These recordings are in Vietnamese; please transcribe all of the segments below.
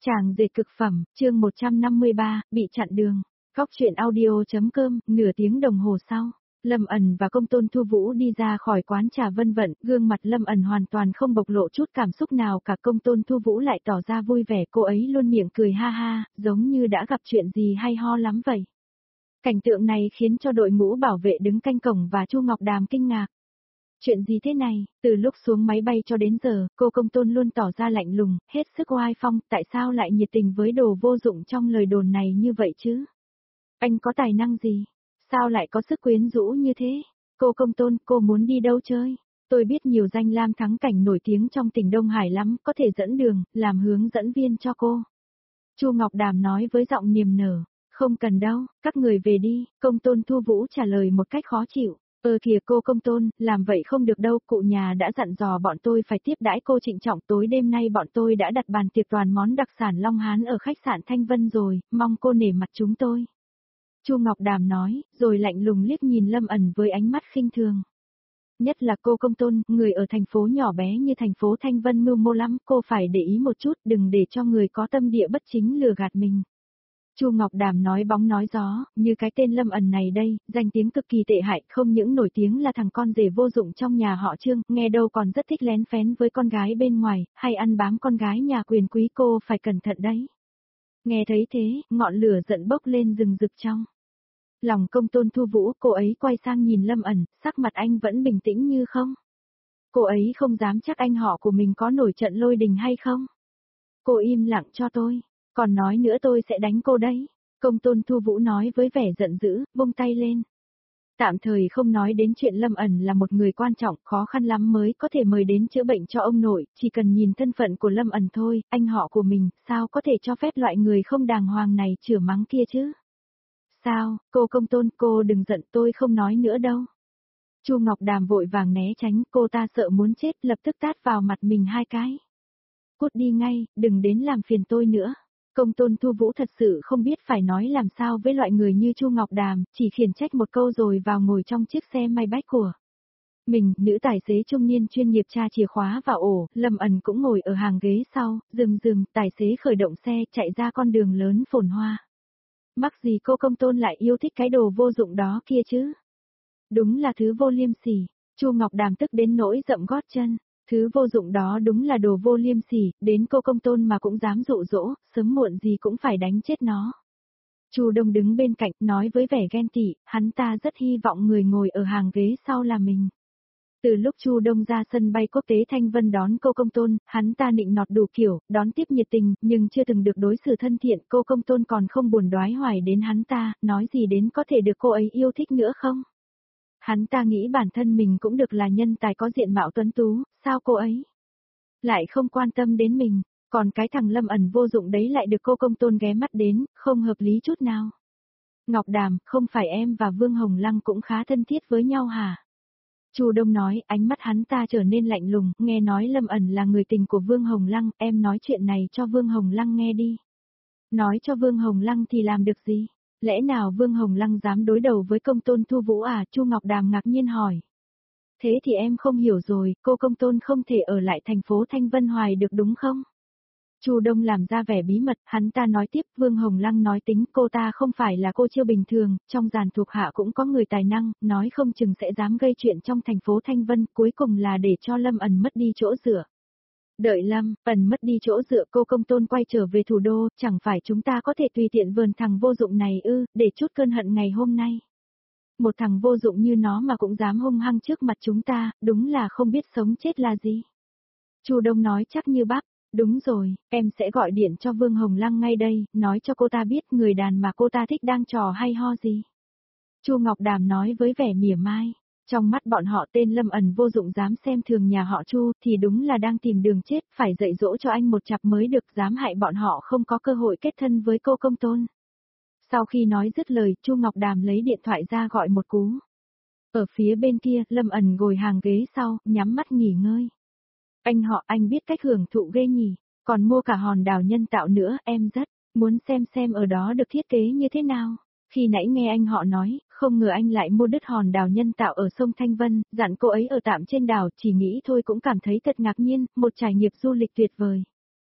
Chàng dệt cực phẩm, chương 153, bị chặn đường. Góc chuyện audio.com, nửa tiếng đồng hồ sau, Lâm ẩn và Công Tôn Thu Vũ đi ra khỏi quán trà Vân Vận, gương mặt Lâm ẩn hoàn toàn không bộc lộ chút cảm xúc nào cả. Công Tôn Thu Vũ lại tỏ ra vui vẻ, cô ấy luôn miệng cười ha ha, giống như đã gặp chuyện gì hay ho lắm vậy. Cảnh tượng này khiến cho đội ngũ bảo vệ đứng canh cổng và Chu Ngọc Đàm kinh ngạc. Chuyện gì thế này, từ lúc xuống máy bay cho đến giờ, cô Công Tôn luôn tỏ ra lạnh lùng, hết sức oai phong, tại sao lại nhiệt tình với đồ vô dụng trong lời đồn này như vậy chứ? Anh có tài năng gì? Sao lại có sức quyến rũ như thế? Cô Công Tôn, cô muốn đi đâu chơi? Tôi biết nhiều danh lam thắng cảnh nổi tiếng trong tỉnh Đông Hải lắm, có thể dẫn đường, làm hướng dẫn viên cho cô. Chu Ngọc Đàm nói với giọng niềm nở. Không cần đâu, các người về đi, Công Tôn Thu Vũ trả lời một cách khó chịu. Kìa cô Công Tôn, làm vậy không được đâu, cụ nhà đã dặn dò bọn tôi phải tiếp đãi cô trịnh trọng, tối đêm nay bọn tôi đã đặt bàn tiệc toàn món đặc sản Long Hán ở khách sạn Thanh Vân rồi, mong cô nể mặt chúng tôi. Chu Ngọc Đàm nói, rồi lạnh lùng liếc nhìn Lâm ẩn với ánh mắt khinh thường. Nhất là cô Công Tôn, người ở thành phố nhỏ bé như thành phố Thanh Vân mưu mô lắm, cô phải để ý một chút, đừng để cho người có tâm địa bất chính lừa gạt mình. Chu Ngọc Đàm nói bóng nói gió, như cái tên Lâm ẩn này đây, danh tiếng cực kỳ tệ hại, không những nổi tiếng là thằng con rể vô dụng trong nhà họ Trương, nghe đâu còn rất thích lén phén với con gái bên ngoài, hay ăn bám con gái nhà quyền quý, cô phải cẩn thận đấy. Nghe thấy thế, ngọn lửa giận bốc lên rừng rực trong lòng Công Tôn Thu Vũ, cô ấy quay sang nhìn Lâm ẩn, sắc mặt anh vẫn bình tĩnh như không. Cô ấy không dám chắc anh họ của mình có nổi trận lôi đình hay không. Cô im lặng cho tôi. Còn nói nữa tôi sẽ đánh cô đấy. Công Tôn Thu Vũ nói với vẻ giận dữ, vung tay lên. Tạm thời không nói đến chuyện Lâm ẩn là một người quan trọng, khó khăn lắm mới có thể mời đến chữa bệnh cho ông nội, chỉ cần nhìn thân phận của Lâm ẩn thôi, anh họ của mình, sao có thể cho phép loại người không đàng hoàng này chửi mắng kia chứ? Sao, cô Công Tôn, cô đừng giận, tôi không nói nữa đâu. Chu Ngọc Đàm vội vàng né tránh, cô ta sợ muốn chết, lập tức tát vào mặt mình 2 cái. Cút đi ngay, đừng đến làm phiền tôi nữa. Công Tôn Thu Vũ thật sự không biết phải nói làm sao với loại người như Chu Ngọc Đàm, chỉ khiển trách một câu rồi vào ngồi trong chiếc xe Maybach của mình. Nữ tài xế trung niên chuyên nghiệp tra chìa khóa vào ổ, Lâm ẩn cũng ngồi ở hàng ghế sau, rườm, tài xế khởi động xe chạy ra con đường lớn phồn hoa. Mắc gì cô Công Tôn lại yêu thích cái đồ vô dụng đó kia chứ? Đúng là thứ vô liêm sỉ. Chu Ngọc Đàm tức đến nỗi dậm gót chân. Thứ vô dụng đó đúng là đồ vô liêm sỉ, đến cô Công Tôn mà cũng dám dụ dỗ, sớm muộn gì cũng phải đánh chết nó. Chu Đông đứng bên cạnh, nói với vẻ ghen tị, hắn ta rất hy vọng người ngồi ở hàng ghế sau là mình. Từ lúc Chu Đông ra sân bay quốc tế Thanh Vân đón cô Công Tôn, hắn ta nịnh nọt đủ kiểu, đón tiếp nhiệt tình, nhưng chưa từng được đối xử thân thiện, cô Công Tôn còn không buồn đoái hoài đến hắn ta, nói gì đến có thể được cô ấy yêu thích nữa không? Hắn ta nghĩ bản thân mình cũng được là nhân tài có diện mạo tuấn tú, sao cô ấy lại không quan tâm đến mình, còn cái thằng Lâm ẩn vô dụng đấy lại được cô Công Tôn ghé mắt đến, không hợp lý chút nào. Ngọc Đàm, không phải em và Vương Hồng Lăng cũng khá thân thiết với nhau hả? Chu Đông nói, ánh mắt hắn ta trở nên lạnh lùng, nghe nói Lâm ẩn là người tình của Vương Hồng Lăng, em nói chuyện này cho Vương Hồng Lăng nghe đi. Nói cho Vương Hồng Lăng thì làm được gì? Lẽ nào Vương Hồng Lăng dám đối đầu với Công Tôn Thu Vũ à? Chu Ngọc Đàm ngạc nhiên hỏi. Thế thì em không hiểu rồi, cô Công Tôn không thể ở lại thành phố Thanh Vân hoài được đúng không? Chu Đông làm ra vẻ bí mật, hắn ta nói tiếp, Vương Hồng Lăng nói tính, cô ta không phải là cô chiêu bình thường, trong dàn thuộc hạ cũng có người tài năng, nói không chừng sẽ dám gây chuyện trong thành phố Thanh Vân, cuối cùng là để cho Lâm ẩn mất đi chỗ dựa. Đợi Lâm ẩn mất đi chỗ dựa, cô Công Tôn quay trở về thủ đô, chẳng phải chúng ta có thể tùy tiện vườn thằng vô dụng này ư, để chút cơn hận ngày hôm nay. Một thằng vô dụng như nó mà cũng dám hung hăng trước mặt chúng ta, đúng là không biết sống chết là gì. Chu Đông nói chắc như bác, đúng rồi, em sẽ gọi điện cho Vương Hồng Lăng ngay đây, nói cho cô ta biết người đàn mà cô ta thích đang trò hay ho gì. Chu Ngọc Đàm nói với vẻ mỉa mai, trong mắt bọn họ tên Lâm ẩn vô dụng dám xem thường nhà họ Chu thì đúng là đang tìm đường chết, phải dạy dỗ cho anh một chặp mới được, dám hại bọn họ không có cơ hội kết thân với cô Công Tôn. Sau khi nói dứt lời, Chu Ngọc Đàm lấy điện thoại ra gọi một cú. Ở phía bên kia, Lâm ẩn ngồi hàng ghế sau, nhắm mắt nghỉ ngơi. Anh họ, anh biết cách hưởng thụ ghê nhỉ, còn mua cả hòn đảo nhân tạo nữa, em rất muốn xem ở đó được thiết kế như thế nào. Khi nãy nghe anh họ nói, không ngờ anh lại mua đứt hòn đảo nhân tạo ở sông Thanh Vân, dặn cô ấy ở tạm trên đảo, chỉ nghĩ thôi cũng cảm thấy thật ngạc nhiên, một trải nghiệm du lịch tuyệt vời.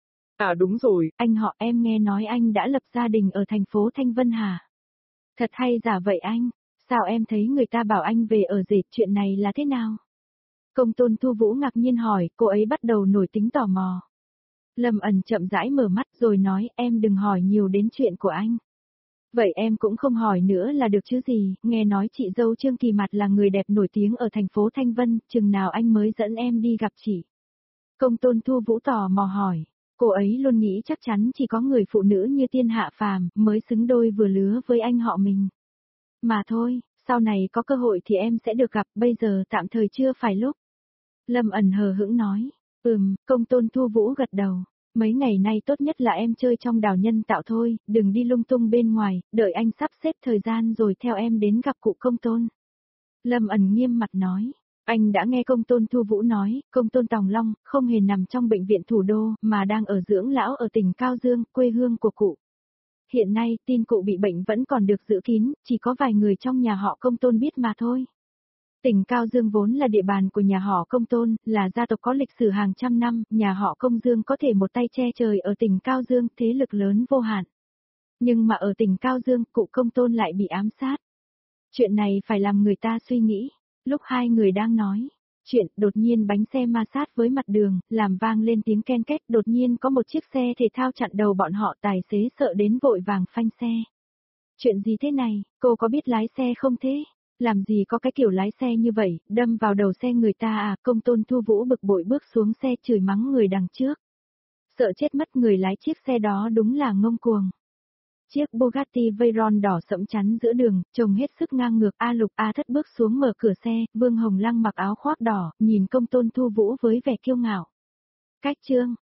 À đúng rồi, Anh họ em nghe nói anh đã lập gia đình ở thành phố Thanh Vân hả? Thật hay giả vậy anh? Sao em thấy người ta bảo anh về ở rể, chuyện này là thế nào? Công tôn Thu Vũ ngạc nhiên hỏi, cô ấy bắt đầu nổi tính tò mò. Lâm ẩn chậm rãi mở mắt rồi nói, em đừng hỏi nhiều đến chuyện của anh. Vậy em cũng không hỏi nữa là được chứ gì, nghe nói chị dâu Trương Kỳ Mặt là người đẹp nổi tiếng ở thành phố Thanh Vân, chừng nào anh mới dẫn em đi gặp chị. Công tôn Thu Vũ tò mò hỏi, cô ấy luôn nghĩ chắc chắn chỉ có người phụ nữ như thiên hạ phàm mới xứng đôi vừa lứa với anh họ mình. Mà thôi, sau này có cơ hội thì em sẽ được gặp, bây giờ tạm thời chưa phải lúc. Lâm ẩn hờ hững nói, công tôn Thu Vũ gật đầu. Mấy ngày nay tốt nhất là em chơi trong đảo nhân tạo thôi, đừng đi lung tung bên ngoài, đợi anh sắp xếp thời gian rồi theo em đến gặp cụ công tôn. Lâm ẩn nghiêm mặt nói, anh đã nghe công tôn Thu Vũ nói, công tôn Tòng Long không hề nằm trong bệnh viện thủ đô mà đang ở dưỡng lão ở tỉnh Cao Dương, quê hương của cụ. Hiện nay tin cụ bị bệnh vẫn còn được giữ kín, chỉ có vài người trong nhà họ công tôn biết mà thôi. Tỉnh Cao Dương vốn là địa bàn của nhà họ Công Tôn, là gia tộc có lịch sử hàng trăm năm, nhà họ Công Dương có thể một tay che trời ở tỉnh Cao Dương, thế lực lớn vô hạn. Nhưng mà ở tỉnh Cao Dương, cụ Công Tôn lại bị ám sát. Chuyện này phải làm người ta suy nghĩ. Lúc hai người đang nói chuyện, đột nhiên bánh xe ma sát với mặt đường, làm vang lên tiếng ken két, đột nhiên có một chiếc xe thể thao chặn đầu bọn họ, tài xế sợ đến vội vàng phanh xe. Chuyện gì thế này, cô có biết lái xe không thế? Làm gì có cái kiểu lái xe như vậy, đâm vào đầu xe người ta à, công tôn Thu Vũ bực bội bước xuống xe chửi mắng người đằng trước. Sợ chết mất, người lái chiếc xe đó đúng là ngông cuồng. Chiếc Bugatti Veyron đỏ sẫm chắn giữa đường, trông hết sức ngang ngược. A Lục A Thất bước xuống mở cửa xe, Vương Hồng Lăng mặc áo khoác đỏ, nhìn công tôn Thu Vũ với vẻ kiêu ngạo. Cách chương,